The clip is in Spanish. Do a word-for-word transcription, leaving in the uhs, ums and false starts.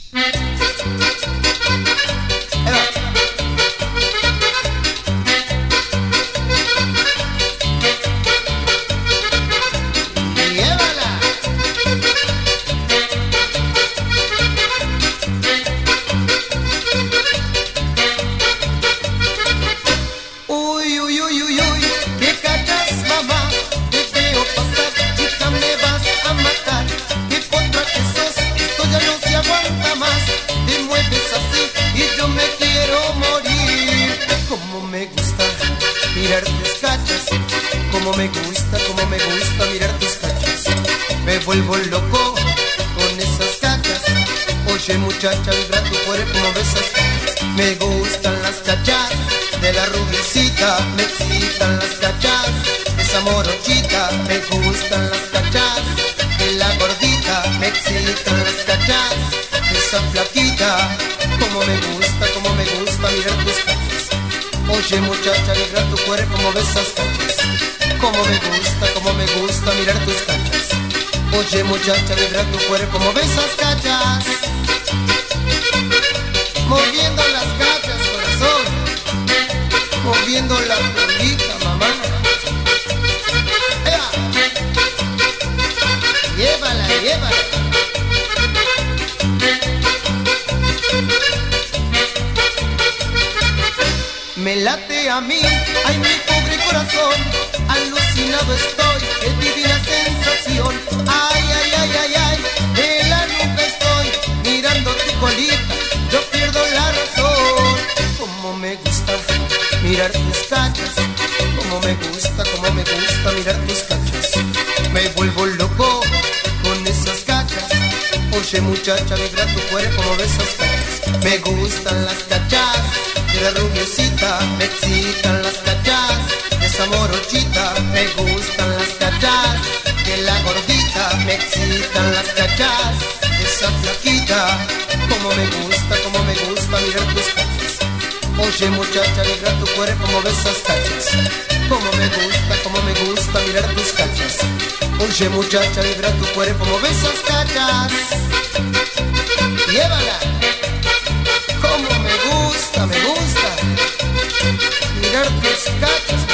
mirar tus cachas, como me gusta, como me gusta mirar tus cachas. Me vuelvo loco con esas cachas. Oye muchacha, vibra tu cuerpo como besas. Me gustan las cachas de la rubiecita, me excitan las cachas de esa morochita. Me gustan las cachas de la gordita, me excitan las cachas de esa flaquita. Como me gusta, como me gusta mirar tus cachas. Oye muchacha, vibra tu cuerpo como besas cachas. Como me gusta, como me gusta mirar tus cachas. Oye muchacha, vibra tu cuerpo como besas cachas. Moviendo las cachas, corazón. Moviendo la colita, mamá. ¡Ea! Llévala, llévala. Me late a mí, ay mi pobre corazón, alucinado estoy, qué divina sensación. Ay, ay, ay, ay, ay, de la nuca estoy, mirando tu colita, yo pierdo la razón. Como me gusta mirar tus cachas, como me gusta, como me gusta mirar tus cachas. Me vuelvo loco con esas cachas. Oye muchacha, vibra tu cuerpo como besas cachas. Me gustan las cachas de la rubiecita, me excitan las cachas de esa morochita. Me gustan las cachas de la gordita, me excitan las cachas de esa flaquita. Como me gusta, como me gusta mirar tus cachas. Oye muchacha, vibra tu cuerpo como besas cachas. Como me gusta, como me gusta mirar tus cachas. Oye muchacha, vibra tu cuerpo como besas cachas. Llévala. Como me gusta, me gusta mirar tus cachas.